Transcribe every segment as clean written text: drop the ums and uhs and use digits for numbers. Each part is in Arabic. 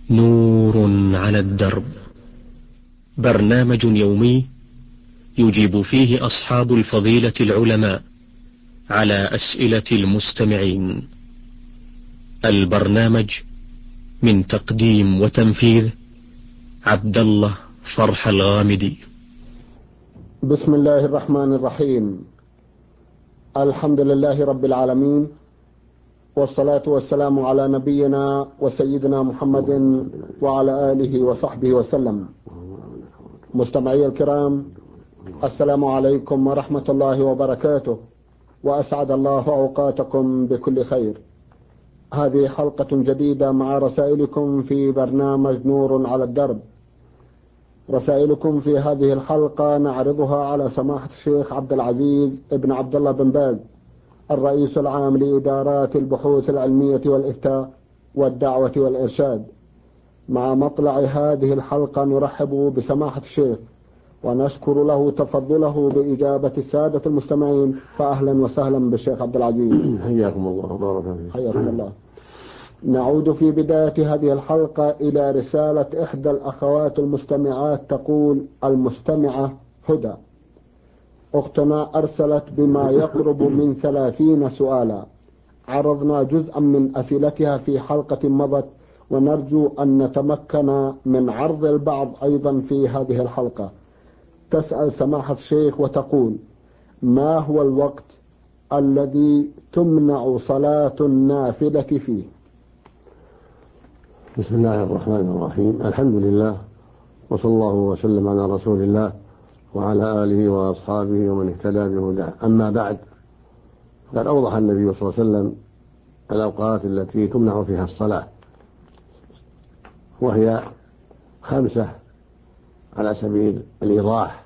نور على الدرب، برنامج يومي يجيب فيه أصحاب الفضيلة العلماء على أسئلة المستمعين. البرنامج من تقديم وتنفيذ عبد الله فرح الغامدي. بسم الله الرحمن الرحيم. الحمد لله رب العالمين، والصلاة والسلام على نبينا وسيدنا محمد وعلى آله وصحبه وسلم. مستمعي الكرام، السلام عليكم ورحمة الله وبركاته، وأسعد الله أوقاتكم بكل خير. هذه حلقة جديدة مع رسائلكم في برنامج نور على الدرب. رسائلكم في هذه الحلقة نعرضها على سماحة الشيخ عبد العزيز ابن عبد الله بن باز، الرئيس العام لإدارات البحوث العلمية والإفتاء والدعوة والإرشاد. مع مطلع هذه الحلقة نرحب بسماحة الشيخ ونشكر له تفضله بإجابة السادة المستمعين، فأهلا وسهلا بالشيخ عبد العزيز. حياكم الله وبارك فيك. حياكم الله. نعود في بداية هذه الحلقة إلى رسالة إحدى الأخوات المستمعات تقول: المستمعة هدى أختنا أرسلت بما يقرب من 30 سؤالا، عرضنا جزءا من أسئلتها في حلقة مضت، ونرجو أن نتمكن من عرض البعض أيضا في هذه الحلقة. تسأل سماحة الشيخ وتقول: ما هو الوقت الذي تمنع صلاة النافلة فيه؟ بسم الله الرحمن الرحيم. الحمد لله، وصلى الله وسلم على رسول الله وعلى آله وأصحابه ومن اهتدى بهداه. أما بعد، قد أوضح النبي صلى الله عليه وسلم الأوقات التي تمنع فيها الصلاة، وهي 5 على سبيل الإيضاح.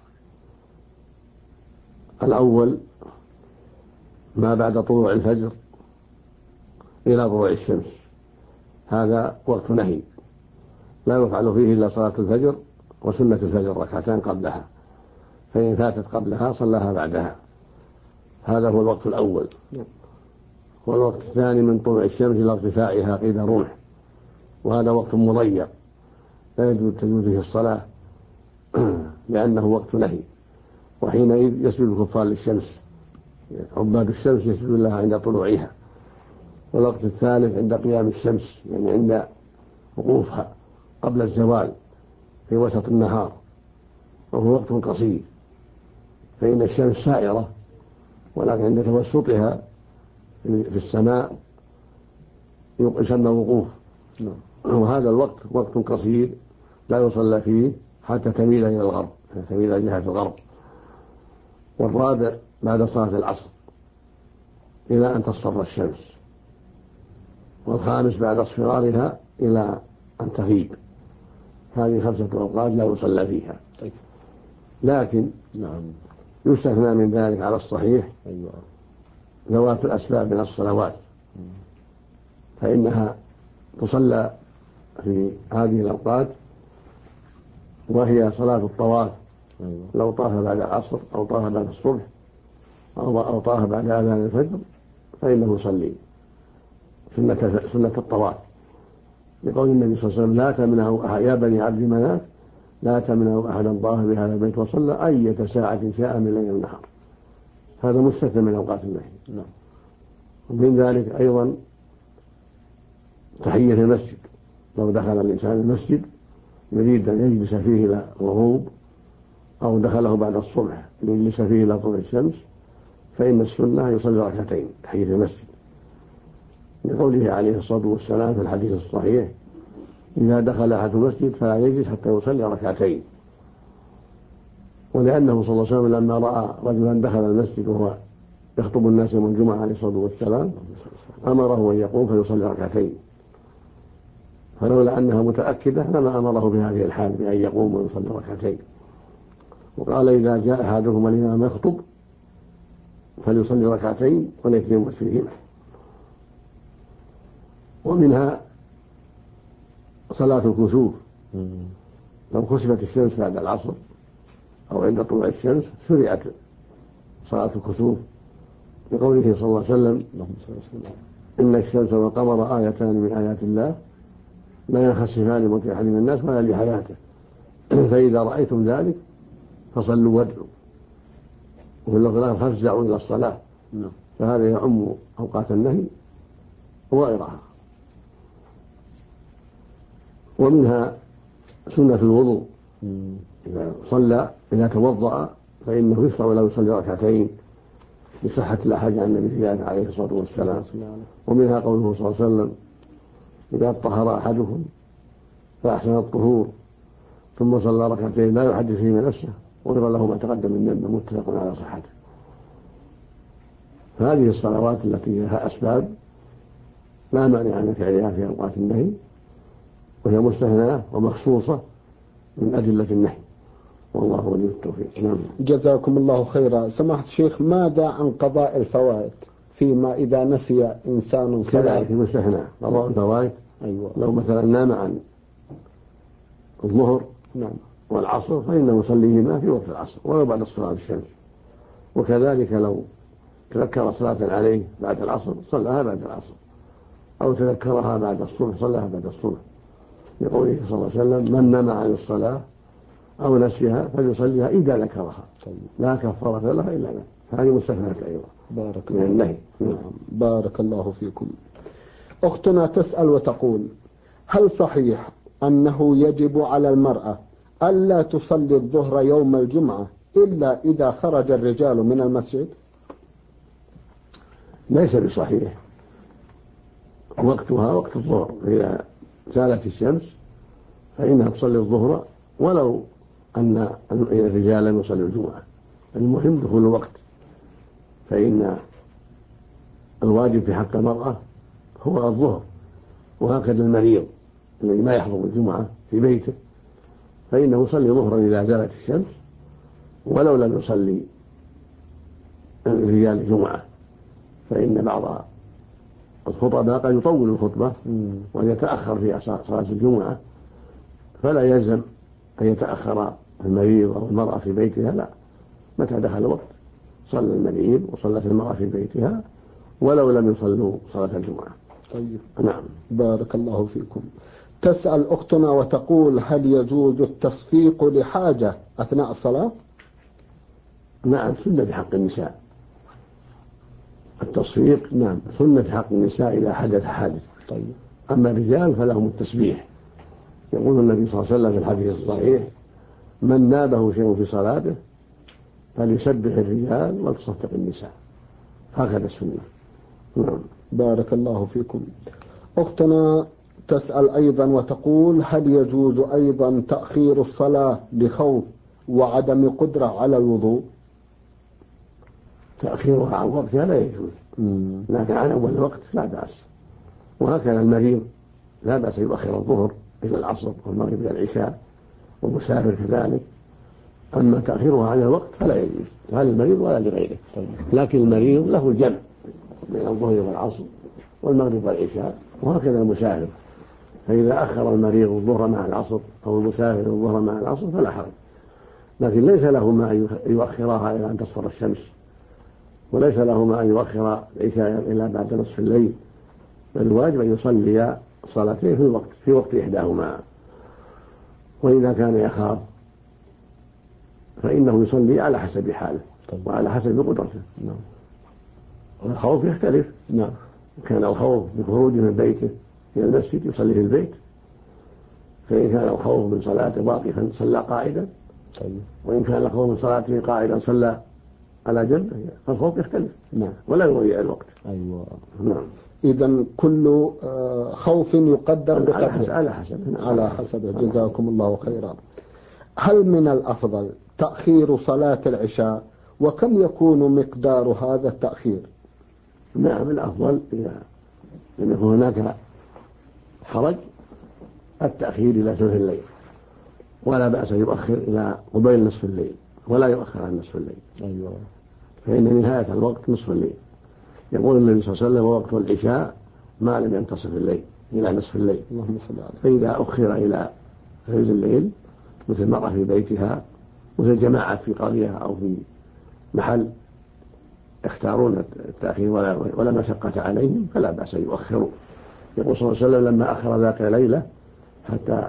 الأول ما بعد طلوع الفجر إلى طلوع الشمس، هذا وقت نهي، لا يفعل فيه إلا صلاة الفجر وسنة الفجر 2 قبلها، فإن فاتت قبلها صلاها بعدها. هذا هو الوقت الأول. والوقت الثاني من طلوع الشمس إلى ارتفاعها قيد رمح، وهذا وقت مضيق لا يجوز فيه الصلاة لأنه وقت نهي، وحينئذ يسجد الكفار للشمس، عباد الشمس يسجدون لها عند طلوعها. والوقت الثالث عند قيام الشمس، يعني عند وقوفها قبل الزوال في وسط النهار، وهو وقت قصير، فإن الشمس سائرة، ولكن عند توسطها في السماء يسمى وقوف، وهذا الوقت وقت قصير لا يصلى فيه حتى تميل إلى الغرب، تميل إلى جهة الغرب. والرابع بعد صلاة العصر إلى أن تصفر الشمس. والخامس بعد اصفرارها إلى أن تغيب. هذه 5 أوقات لا يصلى فيها. لكن يستثنى من ذلك على الصحيح ذوات الأسباب من الصلوات، فإنها تصلى في هذه الأوقات، وهي صلاة الطواف، لو طاف بعد العصر أو طاف بعد الصبح أو طاف بعد أذان الفجر فإنه يصلي سنة الطواف، لقول النبي صلى الله عليه وسلم: لا تمنعوا يا بني عبد مناف لا تمنعوا أحدا طاف بهذا البيت وصلى أية ساعة شاء من ليل النهار. هذا مستثنى من أوقات النهي. ومن ذلك أيضا تحية المسجد، لو دخل الإنسان المسجد يريد أن يجلس فيه إلى الغروب، أو دخله بعد الصبح ليجلس فيه إلى طلوع الشمس، فإن السنة يصلي 2 تحية المسجد، لقوله عليه الصلاة والسلام في الحديث الصحيح: إذا دخل أحد المسجد فلا يجلس حتى يصلي 2. ولأنه صلى الله عليه وسلم لما رأى رجلا دخل المسجد وهو يخطب الناس يوم الجمعة عليه الصلاة والسلام أمره أن يقوم فيصلي 2، فلولا أنها متأكدة لما أمره بهذه الحال بأن يقوم ويصلي 2. وقال: إذا جاء أحدكم الإمام يخطب فليصلي 2 وليتم فيهما. ومنها صلاة الكسوف، لو كسفت الشمس بعد العصر أو عند طلوع الشمس شرعت صلاة الكسوف، لقوله صلى الله عليه وسلم: إن الشمس والقمر آيتان من آيات الله لا ينخسفان لموت أحد من الناس ولا لحياته. فإذا رأيتم ذلك فصلوا وادعوا، وفي اللفظ الآخر فافزعوا إلى الصلاة. فهذا يعم أوقات النهي وغيرها. ومنها سنة الوضوء، إذا توضأ فإنه يشرع له يصلي ركعتين لصحة الأحاديث عن النبي في ذلك عليه الصلاة والسلام. ومنها قوله صلى الله عليه وسلم: إذا طهر أحدكم فأحسن الطهور ثم صلى ركعتين لا يحدث فيهما نفسه غفر له ما تقدم من ذنبه، متفق على صحته. فهذه الصلوات التي لها أسباب لا مانع من فعلها في أوقات النهي، وهي مستثناة ومخصوصة من أدلة النهي، والله ولي التوفيق. نعم. جزاكم الله خيرا. سماحة الشيخ، ماذا عن قضاء الفوائد فيما إذا نسي إنسان صلاة؟ كذلك مستثنى قضاء الفوائد. أيوة. لو مثلا نام عن الظهر والعصر فإنه يصليهما في وقت العصر ولو بعد الصلاة الشمس. وكذلك لو تذكر صلاة عليه بعد العصر صلىها بعد العصر، أو تذكرها بعد الصبح صلىها بعد الصبح، لقوله صلى الله عليه وسلم: من نام عن الصلاة أو نسيها فليصليها إذا ذكرها لا كفارة لها إلا ذلك. هذه مستثنات أيضا بارك من النهي. بارك الله فيكم. أختنا تسأل وتقول: هل صحيح أنه يجب على المرأة ألا تصلي الظهر يوم الجمعة إلا إذا خرج الرجال من المسجد؟ ليس بصحيح. وقتها وقت الظهر، إذا زالت الشمس فإنها تصلي الظهر ولو أن الرجال لم يصلوا الجمعة. المهم دخول الوقت، فإن الواجب في حق المرأة هو الظهر، وهكذا المريض الذي ما يحضر الجمعة في بيته فإنه يصلي ظهرا إذا زالت الشمس ولو لم يصلي الرجال الجمعة. فإن بعض الخطباء قد يطول الخطبة ويتأخر في صلاة الجمعة، فلا يلزم أن يتأخر المريض أو المرأة في بيتها، لا، متى دخل الوقت صلى المريض وصلت المرأة في بيتها ولو لم يصلوا صلاة الجمعة. طيب. نعم. بارك الله فيكم. تسأل أختنا وتقول: هل يجوز التصفيق لحاجة أثناء الصلاة؟ نعم، سنة في حق النساء التصفيق. نعم، سنة في حق النساء إذا حدث حادث. طيب. أما الرجال فلهم التسبيح. يقول النبي صلى الله عليه وسلم في الحديث الصحيح: من نابه شيء في صلاته فليسبح الرجال ولتصفق النساء. هكذا السنة. نعم. بارك الله فيكم. أختنا تسأل أيضا وتقول: هل يجوز أيضا تأخير الصلاة لخوف وعدم قدرة على الوضوء؟ تأخيرها عن وقتها لا يجوز، لكن عن أول الوقت لا بأس. وهكذا المريض لا بأس يؤخر الظهر إلى العصر والمغرب إلى العشاء، والمسافر كذلك. أما تأخيرها عن الوقت فلا يجوز لا للمريض ولا لغيره. لكن المريض له الجمع بين الظهر والعصر والمغرب والعشاء، وهكذا المسافر، فإذا أخر المريض الظهر مع العصر أو المسافر الظهر مع العصر فلا حرج. لكن ليس له ما أن يؤخرها إلى أن تصفر الشمس، وليس له ما أن يؤخر العشاء إلى بعد نصف الليل، بل الواجب أن يصلي صلاتين في وقت إحداهما. وإذا كان يخاف فإنه يصلي على حسب حاله وعلى حسب قدرته. والخوف يختلف. كان الخوف بخروجه من بيته إلى المسجد يصلي في البيت، فإن كان الخوف من صلاته واقفا صلى قاعدا، وإن كان الخوف من صلاته قاعدا صلى على جنبه، فالخوف يختلف ولا يضيع الوقت. أيوة. نعم. إذن كل خوف يقدر بقدره على حسب. جزاكم الله خيرا. هل من الأفضل تأخير صلاة العشاء، وكم يكون مقدار هذا التأخير؟ نعم، الأفضل إذا لم يكن هناك حرج التأخير إلى ثلث الليل، ولا بأس يؤخر إلى قبيل نصف الليل ولا يؤخر عن نصف الليل. أيوة. فإن نهاية الوقت نصف الليل. يقول النبي صلى الله عليه وسلم: ووقت العشاء ما لم ينتصف الليل إلى نصف الليل. اللهم صل على. فإذا أخر إلى ثلث الليل مثل مرة في بيتها، مثل جماعة في قرية أو في محل يختارون التأخير ولا مشقة عليهم، فلا بأس يؤخروا. يقول صلى الله عليه وسلم: لما أخر ذات ليلة حتى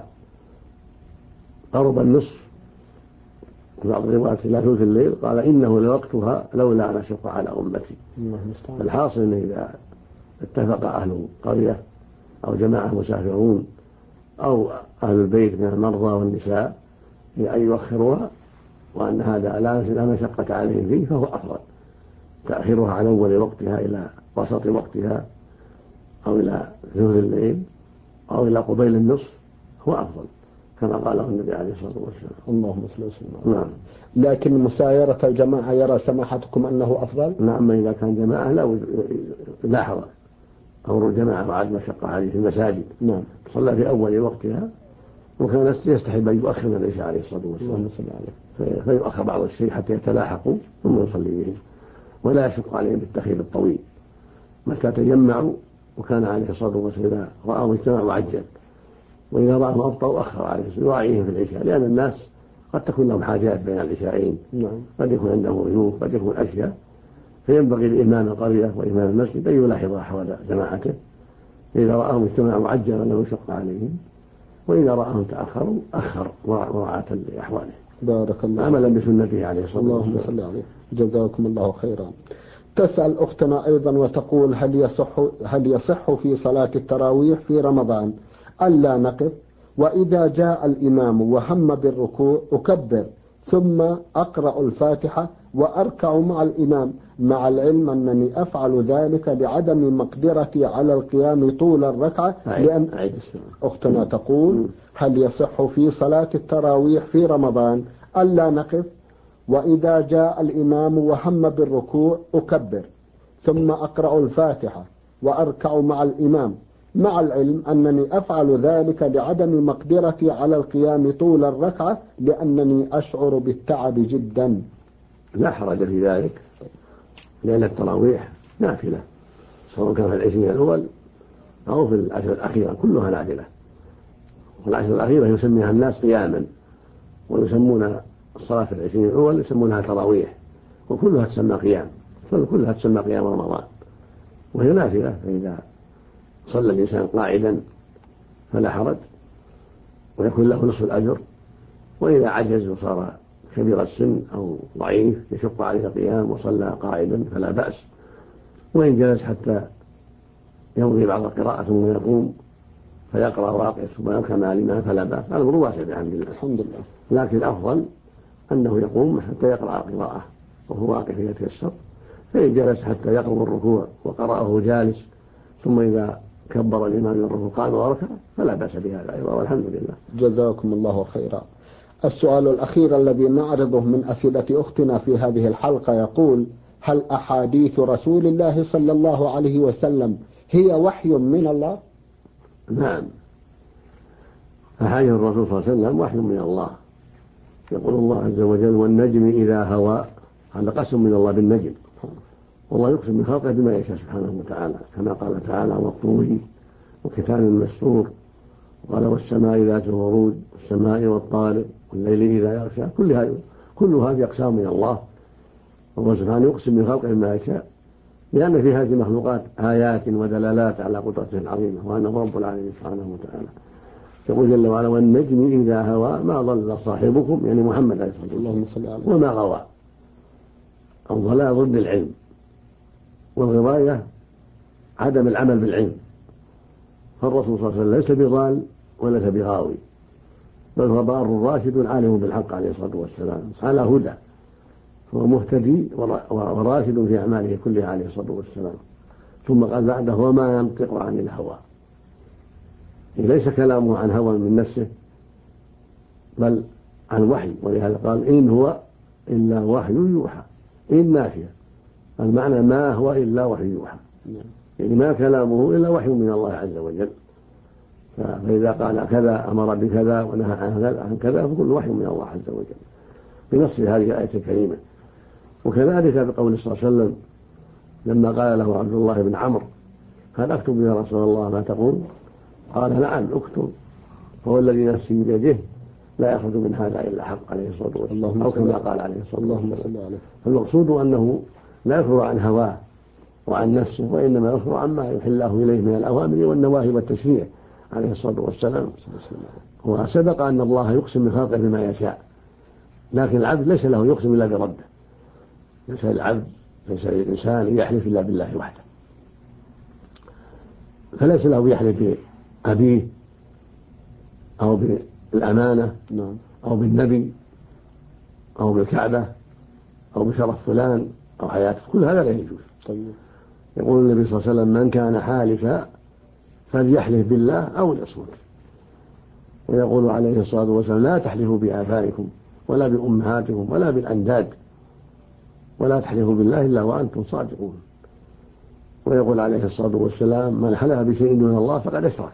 قرب النصف، بعض الروايات إلى ثلث الليل، قال إنه لوقتها لولا أن أشق على أمتي. الحاصل أن إذا اتفق أهل قرية أو جماعة مسافرون أو أهل البيت من المرضى والنساء أن يؤخروها، وأن هذا لا مشقة عليهم فيه، فهو أفضل. تأخيرها عن أول وقتها إلى وسط وقتها أو إلى ثلث الليل أو إلى قبيل النصف هو أفضل، كما قاله النبي عليه الصلاة والسلام. اللهم صل وسلم. نعم. لكن مسايرة الجماعة يرى سماحتكم أنه أفضل؟ نعم، إذا كان جماعة لا حرج. أمر الجماعة وعد مشقة عليه في المساجد. نعم. صلى في أول وقتها، وكان يستحب أن يؤخر من العشاء عليه الصلاة والسلام. اللهم صل عليه. فيؤخر بعض الشيء حتى يتلاحقوا ثم يصلي بهم، ولا يشق عليهم بالتأخير الطويل. متى تجمعوا وكان عليه الصلاة والسلام إذا رأوا اجتمعوا عجل، وإذا رأهم أبطأوا أخر عليه يراعيهم في العشاء، لأن الناس قد تكون لهم حاجات بين العشاءين. نعم. قد يكون عندهم ضيوف، قد يكون أشياء، فينبغي لإمام القرية وإمام المسجد أن يلاحظ أحوال جماعته. إذا رأهم اجتمعوا عجل ولم يشق عليهم، وإذا رأهم تأخروا أخر مراعاة لأحواله. بارك الله عملا بسنته عليه الصلاة والسلام. اللهم صل عليه. جزاكم الله خيرا. تسأل أختنا أيضا وتقول: هل يصح في صلاة التراويح في رمضان ألا نقف، وإذا جاء الإمام وهم بالركوع أكبر ثم أقرأ الفاتحة وأركع مع الإمام، مع العلم أنني أفعل ذلك لعدم مقدرتي على القيام طول الركعة؟ لأن أختنا تقول: هل يصح في صلاة التراويح في رمضان ألا نقف، وإذا جاء الإمام وهم بالركوع أكبر ثم أقرأ الفاتحة وأركع مع الإمام، مع العلم أنني أفعل ذلك لعدم مقدرتي على القيام طول الركعة لأنني أشعر بالتعب جدا؟ لا حرج في ذلك، لأن التراويح نافلة، سواء كان في العشرين الأول أو في العشر الأخيرة، كلها نافلة. والعشر الأخيرة يسميها الناس قياما، ويسمون الصلاة في العشرين الأول يسمونها تراويح، وكلها تسمى قيام، كلها تسمى قيام رمضان، وهي نافلة. فإذا صلى الإنسان قاعدا فلا حرج، ويكون له نصف الأجر. وإذا عجز وصار كبير السن أو ضعيف يشق عليه القيام وصلى قاعدا فلا بأس. وإن جلس حتى يمضي بعض القراءة ثم يقوم فيقرأ واقف ثم يركع مع الإمام فلا بأس، الأمر واسع بحمد الله. الحمد لله. لكن الأفضل أنه يقوم حتى يقرأ قراءة وهو واقف يتيسر، فإن جلس حتى يقرب الركوع وقرأه جالس، ثم إذا كبر الإمام من الركوع قام وركع فلا بأس بهذا أيضا، والحمد لله. جزاكم الله خيرا. السؤال الأخير الذي نعرضه من أسئلة أختنا في هذه الحلقة يقول: هل أحاديث رسول الله صلى الله عليه وسلم هي وحي من الله؟ نعم، أحاديث الرسول صلى الله عليه وسلم وحي من الله. يقول الله عز وجل: والنجم إذا هوى، هذا قسم من الله بالنجم، والله يقسم بخلقه بما يشاء سبحانه وتعالى، كما قال تعالى: والطور وكتاب مسطور، قال: والسماء ذات الورود، والسماء والطارق، والليل إذا يغشى. كل هذه أقسام من الله، وهو سبحانه يقسم بخلقه بما يشاء، لأن في هذه المخلوقات آيات ودلالات على قدرته العظيمة وأنه رب العالمين سبحانه وتعالى. يقول جل وعلا: والنجم إذا هوى ما ضل صاحبكم، يعني محمد عليه الصلاة والسلام، وما غوى. الضلال ضد العلم، والغواية عدم العمل بالعلم. فالرسول صلى الله عليه وسلم ليس بضال وليس بغاوي، بل هو بار راشد عالم بالحق عليه الصلاة والسلام، على هدى، هو مهتدي وراشد في أعماله كلها عليه الصلاة والسلام. ثم قال بعده: وما ينطق عن الهوى، ليس كلامه عن هوى من نفسه بل عن وحي، ولهذا قال: إن هو إلا وحي يوحى. إن نافية، المعنى ما هو إلا وحي يوحى، يعني ما كلامه إلا وحي من الله عز وجل. فإذا قال كذا أمر بكذا ونهى عن كذا فكل وحي من الله عز وجل بنص هذه الآية الكريمة. وكذلك بقول صلى الله عليه وسلم لما قال له عبد الله بن عمرو: هل أكتب يا رسول الله ما تقول؟ قال: نعم اكتب، فهو الذي نفسي بيده لا يخرج من هذا إلا حق عليه الصلاة والسلام، أو كما قال عليه الصلاة والسلام. فالمقصود أنه لا يخرج عن هواه وعن نفسه، وإنما يخرج عما يحل الله إليه من الأوامر والنواهي والتشريع عليه الصلاة والسلام. وسبق أن الله يقسم من خلقه بما يشاء، لكن العبد ليس له يقسم إلا بربه. ليس العبد، ليس الإنسان يحلف إلا بالله وحده، فليس له يحلف بأبيه أو بالأمانة أو بالنبي أو بالكعبة أو بشرف فلان أو حياته، كل هذا لا يجوز. طيب. يقول النبي صلى الله عليه وسلم: من كان حالفا فليحلف بالله أو ليصمت. ويقول عليه الصلاة والسلام: لا تحلفوا بآبائكم ولا بأمهاتكم ولا بالأنداد، ولا تحلفوا بالله إلا وأنتم صادقون. ويقول عليه الصلاة والسلام: من حلف بشيء دون الله فقد أشرك.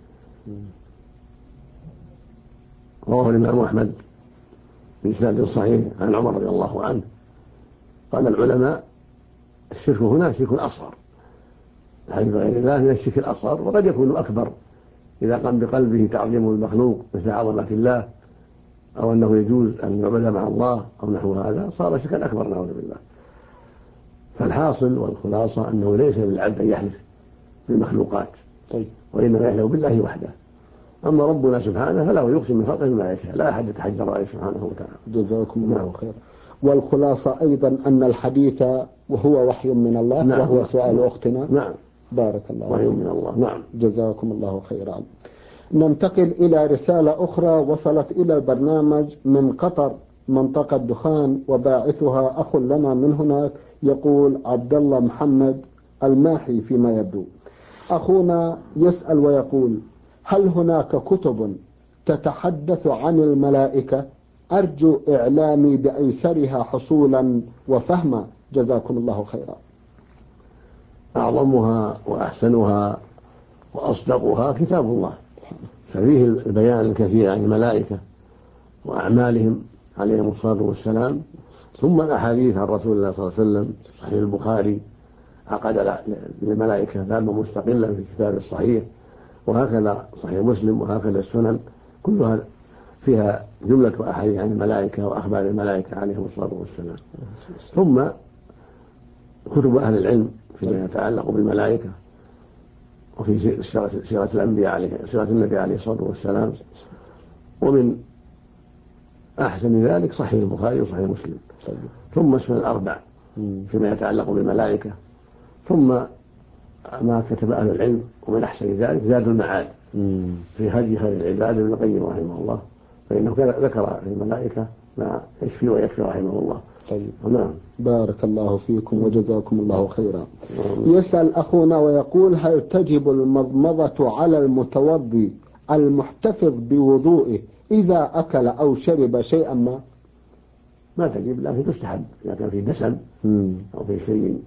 رواه الإمام أحمد بإسناد صحيح عن عمر رضي الله عنه قال العلماء: الشرك هنا شرك أصغر، الحلف بغير الله من الشرك الأصغر، وقد يكون أكبر إذا قام بقلبه تعظيم المخلوق مثل عظمة الله، أو أنه يجوز أن يعبد مع الله أو نحو هذا، صار شركا أكبر نعوذ بالله. فالحاصل والخلاصة أنه ليس للعبد أن يحلف بالمخلوقات، وإنما يحلف بالله وحده. أما ربنا سبحانه فله يقسم من خلقه بما يشاء، لا أحد يتحجر عليه سبحانه وتعالى. جزاكم الله خيرا. والخلاصة أيضا أن الحديث وهو وحي من الله. نعم. وهو سؤال أختنا. نعم. بارك الله. وحي من الله. نعم. جزاكم الله خيرا. ننتقل إلى رسالة أخرى وصلت إلى البرنامج من قطر منطقة دخان، وباعثها أخ لنا من هناك، يقول عبد الله محمد الماحي فيما يبدو. أخونا يسأل ويقول: هل هناك كتب تتحدث عن الملائكة؟ أرجو إعلامي بأيسرها حصولا وفهما، جزاكم الله خيرا. أعظمها وأحسنها وأصدقها كتاب الله، ففيه البيان الكثير عن الملائكة وأعمالهم عليهم الصلاة والسلام، ثم الأحاديث عن رسول الله صلى الله عليه وسلم. صحيح البخاري عقد للملائكة بابا مستقلا في كتاب الصحيح، وهكذا صحيح مسلم، وهكذا السنن كلها فيها جملة أحاديث عن الملائكة وأخبار الملائكة عليهم الصلاة والسلام. ثم كتب أهل العلم فيما يتعلق بالملائكة، وفي سيرة الأنبياء سيرة النبي عليه الصلاة والسلام. ومن أحسن ذلك صحيح البخاري وصحيح مسلم. ثم السنن الأربع فيما يتعلق بالملائكة. ثم ما كتب أهل العلم، ومن أحسن ذلك زاد المعاد في هدي خير العباد ابن القيم رحمه الله، فإنه ذكر في الملائكة ما يشفي ويكفي رحمه الله. طيب. نعم. بارك الله فيكم وجزاكم الله خيرا. يسأل أخونا ويقول: هل تجب المضمضة على المتوضي المحتفظ بوضوئه إذا أكل أو شرب شيئا ما؟ ما تجب، لكن تستحب إذا كان في دسم أو في شيء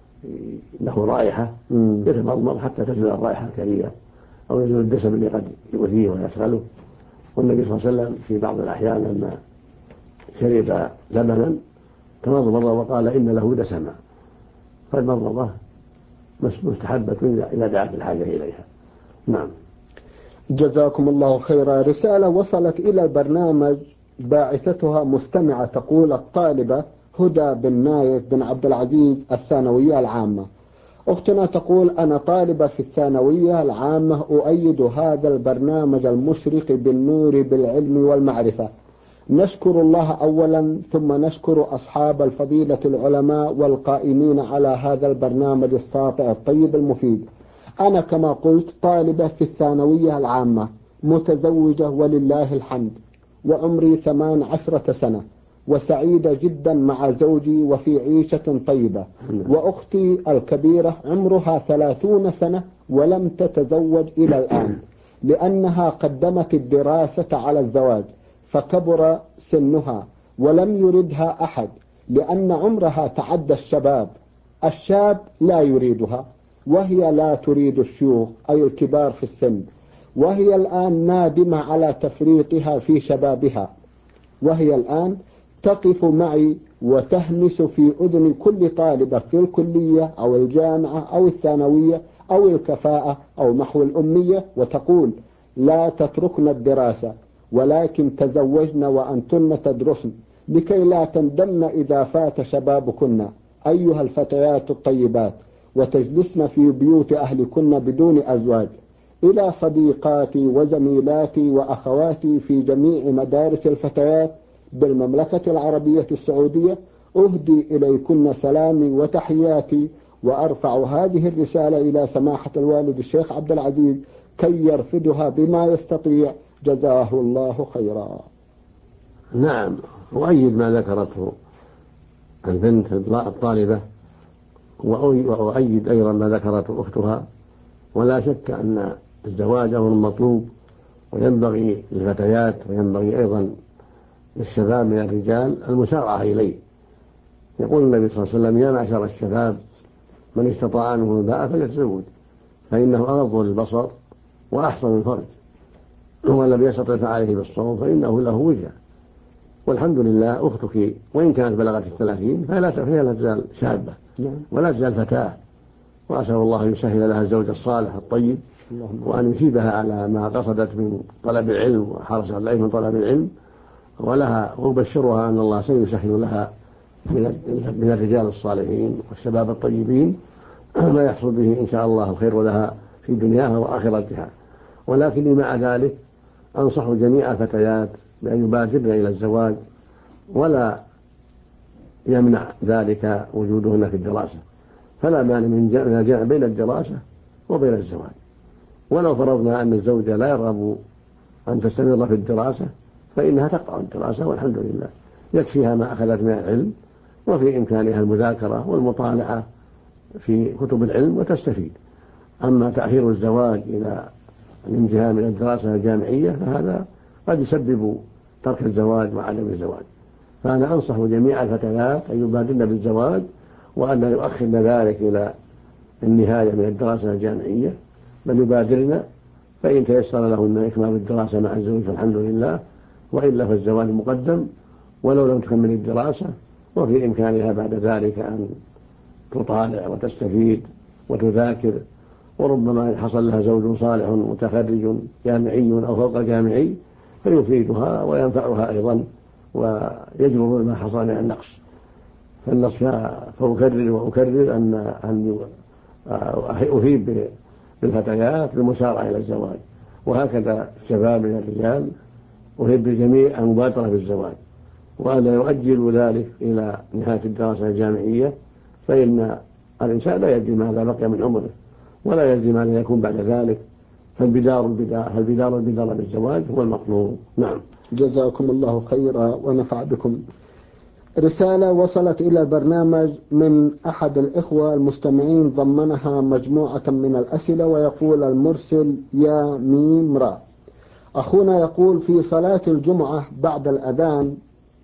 له رائحة يتمضمض حتى تزول الرائحة الكريهة أو يزول الدسم اللي قد يؤذيه ويشغله. والنبي صلى الله عليه وسلم في بعض الأحيان لما شرب لبنا تمضمض وقال: إن له دسما. فالمضمضة مستحبة إذا دعت الحاجة إليها. نعم. جزاكم الله خيرا. رسالة وصلت إلى البرنامج باعثتها مستمعة تقول: الطالبة هدى بن نايف بن عبد العزيز، الثانوية العامة. أختنا تقول: أنا طالبة في الثانوية العامة، أؤيد هذا البرنامج المشرق بالنور بالعلم والمعرفة. نشكر الله أولا، ثم نشكر أصحاب الفضيلة العلماء والقائمين على هذا البرنامج الساطع الطيب المفيد. أنا كما قلت طالبة في الثانوية العامة، متزوجة ولله الحمد، وعمري 18 سنة، وسعيدة جدا مع زوجي وفي عيشة طيبة. وأختي الكبيرة عمرها 30 سنة ولم تتزوج إلى الآن، لأنها قدمت الدراسة على الزواج فكبر سنها ولم يردها أحد، لأن عمرها تعدى الشباب. الشاب لا يريدها، وهي لا تريد الشيوخ أي الكبار في السن، وهي الآن نادمة على تفريطها في شبابها. وهي الآن تقف معي وتهمس في أذن كل طالبة في الكلية أو الجامعة أو الثانوية أو الكفاءة أو محو الأمية، وتقول: لا تتركن الدراسة، ولكن تزوجن وأنتن تدرسن لكي لا تندمن إذا فات شبابكن أيها الفتيات الطيبات، وتجلسن في بيوت أهلكن بدون أزواج. إلى صديقاتي وزميلاتي وأخواتي في جميع مدارس الفتيات بالمملكة العربية السعودية، أهدي إليكن سلامي وتحياتي، وأرفع هذه الرسالة إلى سماحة الوالد الشيخ عبد العزيز كي يرفدها بما يستطيع، جزاه الله خيرا. نعم، وأيد ما ذكرته البنت الطالبة، وأؤيد أيضا ما ذكرته أختها. ولا شك أن الزواج أمر مطلوب، وينبغي للفتيات وينبغي أيضا للشباب من الرجال المسارعة إليه. يقول النبي صلى الله عليه وسلم: يا معشر الشباب من استطاع منكم الباءة فليتزوج، فإنه أغض للبصر وأحصن الفرج، ومن لم يستطع فعليه بالصوم فإنه له وجه. والحمد لله أختك وإن كانت بلغت 30 فهي لا تزال شابة ولا تزال فتاة، وأسأل الله أن يسهل لها الزوج الصالح الطيب، وأن يثيبها على ما قصدت من طلب العلم وحرص عليه من طلب العلم، وأبشرها أن الله سيسهل لها من الرجال الصالحين والشباب الطيبين ما يحصل به إن شاء الله الخير لها في دنياها وآخرتها. ولكني مع ذلك أنصح جميع الفتيات بأن يبادرن إلى الزواج، ولا يمنع ذلك وجودهن في الدراسة، فلا مانع من الجمع بين الدراسة وبين الزواج. ولو فرضنا أن الزوجة لا يرغب أن تستمر في الدراسة فإنها تقرأ الدراسة والحمد لله، يكفيها ما أخذت من العلم، وفي إمكانها المذاكرة والمطالعة في كتب العلم وتستفيد. أما تأخير الزواج إلى الانتهاء من الدراسة الجامعية فهذا قد يسبب ترك الزواج وعدم الزواج. فأنا أنصح جميع الفتيات أن يبادرن بالزواج، وأن لا يؤخرن ذلك إلى النهاية من الدراسة الجامعية، بل يبادرن، فإن تيسر لهن إكمال الدراسة مع الزوج فالحمد لله، وإلا فالزواج مقدم ولو لم تكمل الدراسة. وفي إمكانها بعد ذلك أن تطالع وتستفيد وتذاكر، وربما حصل لها زوج صالح متخرج جامعي أو فوق جامعي فيفيدها وينفعها أيضا ويجبر ما حصل من النقص. فالنص فأكرر وأكرر أن أهيب بالفتيات بالمسارعة إلى الزواج، وهكذا الشباب من الرجال أهيب بالجميع المبادرة بالزواج، وأن يؤجلوا ذلك إلى نهاية الدراسة الجامعية، فإن الإنسان لا يدري ماذا بقي من عمره ولا يدري ماذا يكون بعد ذلك، فالبدار بالزواج هو المطلوب. نعم، جزاكم الله خيرا ونفع بكم. رسالة وصلت إلى البرنامج من أحد الإخوة المستمعين ضمنها مجموعة من الأسئلة، ويقول المرسل: يا ميم را. أخونا يقول: في صلاة الجمعة بعد الأذان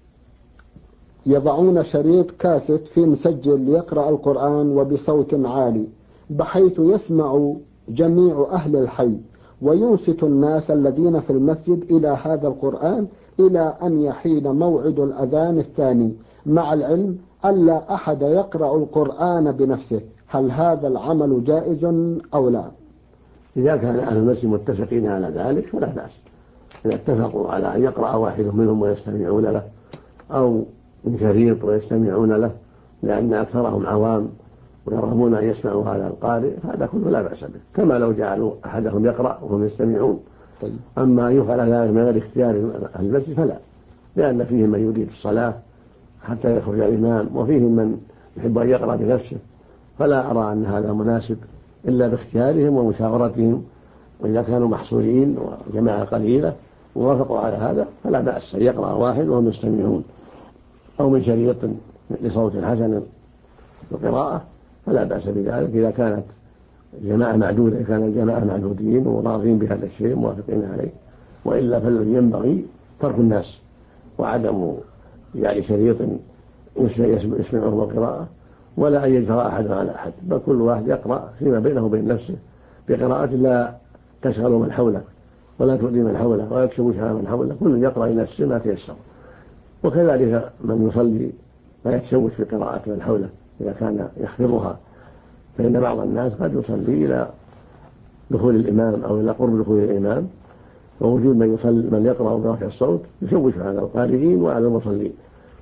يضعون شريط كاسيت في مسجل يقرأ القرآن وبصوت عالي بحيث يسمع جميع أهل الحي، وينصت الناس الذين في المسجد إلى هذا القرآن إلى أن يحين موعد الأذان الثاني، مع العلم ألا أحد يقرأ القرآن بنفسه، هل هذا العمل جائز أو لا؟ إذا كان أهل المسجد متفقين على ذلك فلا بأس. إذا اتفقوا على أن يقرأ واحد منهم ويستمعون له، أو من شريط ويستمعون له، لأن أكثرهم عوام ويرغبون أن يسمعوا هذا القارئ، هذا كله لا بأس به، كما لو جعلوا أحدهم يقرأ وهم يستمعون. أما يفعل ذلك من غير اختيار أهل المسجد فلا، لأن فيهم من يريد الصلاة حتى يخرج الإمام، وفيهم من يحب أن يقرأ بنفسه، فلا أرى أن هذا مناسب إلا باختيارهم ومشاورتهم. وإذا كانوا محصورين وجماعة قليلة ووافقوا على هذا فلا بأس أن يقرأ واحد وهم يستمعون، أو من شريط لصوت حسن القراءة فلا بأس بذلك إذا كانت جماعة معدودة، إذا كان الجماعة معدودين وراضين بهذا الشيء موافقين عليه. وإلا فالذي ينبغي ترك الناس وعدم شريط يسمعه القراءة، ولا أن يجرى أحد على أحد، بل كل واحد يقرأ فيما بينه وبين نفسه بقراءة لا تشغل من حوله ولا تؤذي من حوله ولا تشوش على من حوله، كل يقرأ لنفسه ما تيسر. وكذلك من يصلي لا يتشوش في قراءة من حوله إذا كان يحفظها، فإن بعض الناس قد يصلي إلى دخول الإمام أو إلى قرب دخول الإمام، ووجود من يقرأ برفع الصوت يشوش على القارئين وعلى المصلين،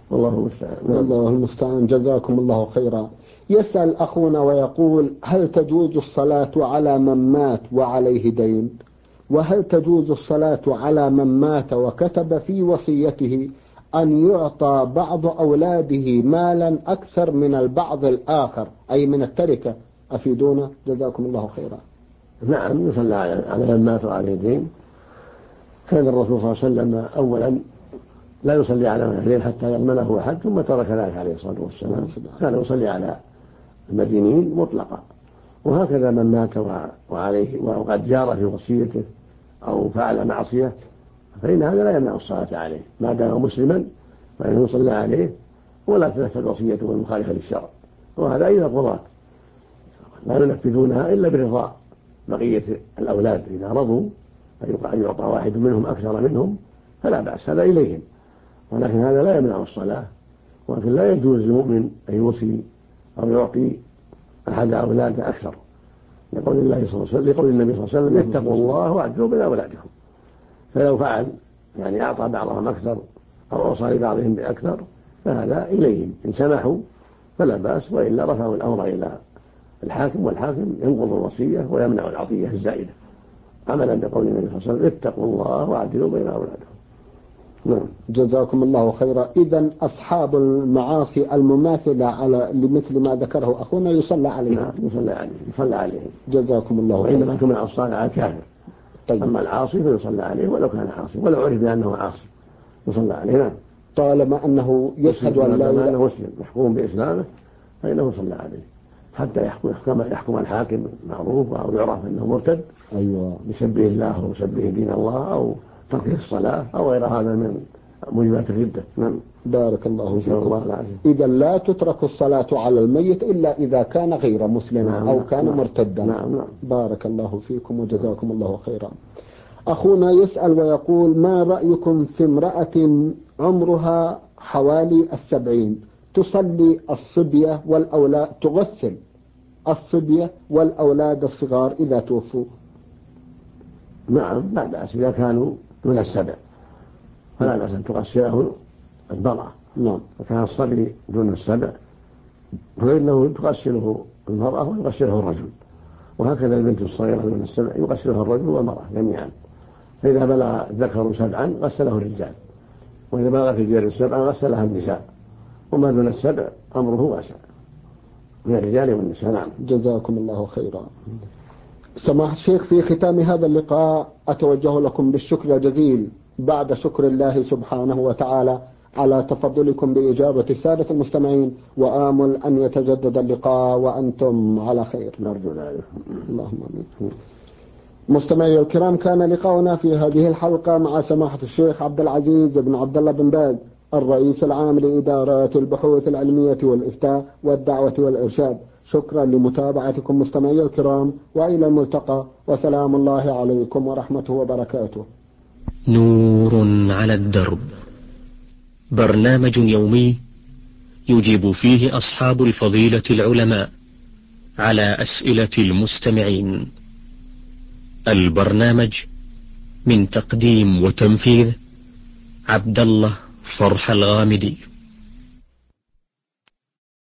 والله المستعان. والله المستعان. جزاكم الله خيرا. يسأل أخونا ويقول: هل تجوز الصلاة على من مات وعليه دين؟ وهل تجوز الصلاة على من مات وكتب في وصيته أن يعطى بعض أولاده مالا أكثر من البعض الآخر، أي من التركة؟ أفيدونا جزاكم الله خيرا. نعم، يصلى على من مات وعليه دين. كان الرسول صلى الله عليه وسلم أولا لا يصلي على من عليه حتى يضمنه أحد، ثم ترك ذلك عليه الصلاة والسلام. كان يصلي على المدينين مطلقا. وهكذا من مات وعليه وقد جار في وصيته أو فعل معصية فإن هذا لا يمنع الصلاة عليه ما دام مسلما، فإنه يصلى عليه ولا تنفذ وصيته المخالفة للشرع. وهذا أيضا القضاة لا ينفذونها إلا برضا بقية الأولاد، إذا رضوا أن يعطى واحد منهم أكثر منهم فلا بأس، هذا إليهم، ولكن هذا لا يمنع الصلاة. ولكن لا يجوز للمؤمن أن يوصي أو يعطي أحد أولاده أكثر، لقول النبي صلى الله عليه وسلم: اتقوا الله واعدلوا بين أولادكم. فلو فعل يعني أعطى بعضهم أكثر أو أوصى لبعضهم بأكثر فهذا إليهم، إن سمحوا فلا بأس، وإلا رفعوا الأمر إلى الحاكم، والحاكم ينقض الوصية ويمنع العطية الزائدة، عملا بقول النبي صلى الله عليه وسلم: اتقوا الله واعدلوا بين أولادكم. نعم. جزاكم الله خيرا. إذن أصحاب المعاصي المماثلة على لمثل ما ذكره أخونا يصلى عليهم. نعم، يصلى عليهم. جزاكم الله خيرا. وإنما تمنع الصلاة على الكافر. طيب. أما العاصي فيصلى عليه ولو كان عاصي، ولو عرف بأنه عاصي يصلى عليه. نعم. طالما أنه يشهد أن لا إله إلا الله، مسلم محكوم بإسلامه فإنه يصلى عليه حتى يحكم الحاكم معروف أو يعرف أنه مرتد. أيوة. بسبه الله أو بسبه دين الله أو ترك الصلاة أو غير هذا من موجبات الردة. نعم. بارك الله فيكم. إذا لا تترك الصلاة على الميت إلا إذا كان غير مسلم. نعم. أو كان مرتدا. نعم. بارك الله فيكم وجزاكم الله خيرا. أخونا يسأل ويقول: ما رأيكم في امرأة عمرها حوالي 70 تصلي الصبية والأولاد، تغسل الصبية والأولاد الصغار إذا توفوا؟ نعم، لا بأس إذا كانوا دون 7 فلا بأس أن تغسله المرأة. نعم. وكان الصبي دون 7 فإنه تغسله المرأة ويغسله الرجل، وهكذا البنت الصغيرة دون 7 يغسلها الرجل والمرأة جميعا. فإذا بلغ الذكر 7 غسله الرجال، وإذا بلغت الرجال 7 غسلها النساء، وما دون 7 أمره واسع من الرجال والنساء. نعم. جزاكم الله خيرا. سماحة الشيخ، في ختام هذا اللقاء أتوجه لكم بالشكر الجزيل بعد شكر الله سبحانه وتعالى على تفضلكم بإجابة السادة المستمعين، وآمل أن يتجدد اللقاء وأنتم على خير. نرجو ذلك. اللهم آمين. مستمعي الكرام، كان لقاؤنا في هذه الحلقة مع سماحة الشيخ عبد العزيز بن عبد الله بن باز، الرئيس العام لإدارات البحوث العلمية والإفتاء والدعوة والإرشاد. شكرا لمتابعتكم مستمعي الكرام، وإلى الملتقى، وسلام الله عليكم ورحمته وبركاته. نور على الدرب، برنامج يومي يجيب فيه أصحاب الفضيلة العلماء على أسئلة المستمعين. البرنامج من تقديم وتنفيذ عبد الله فرح الغامدي.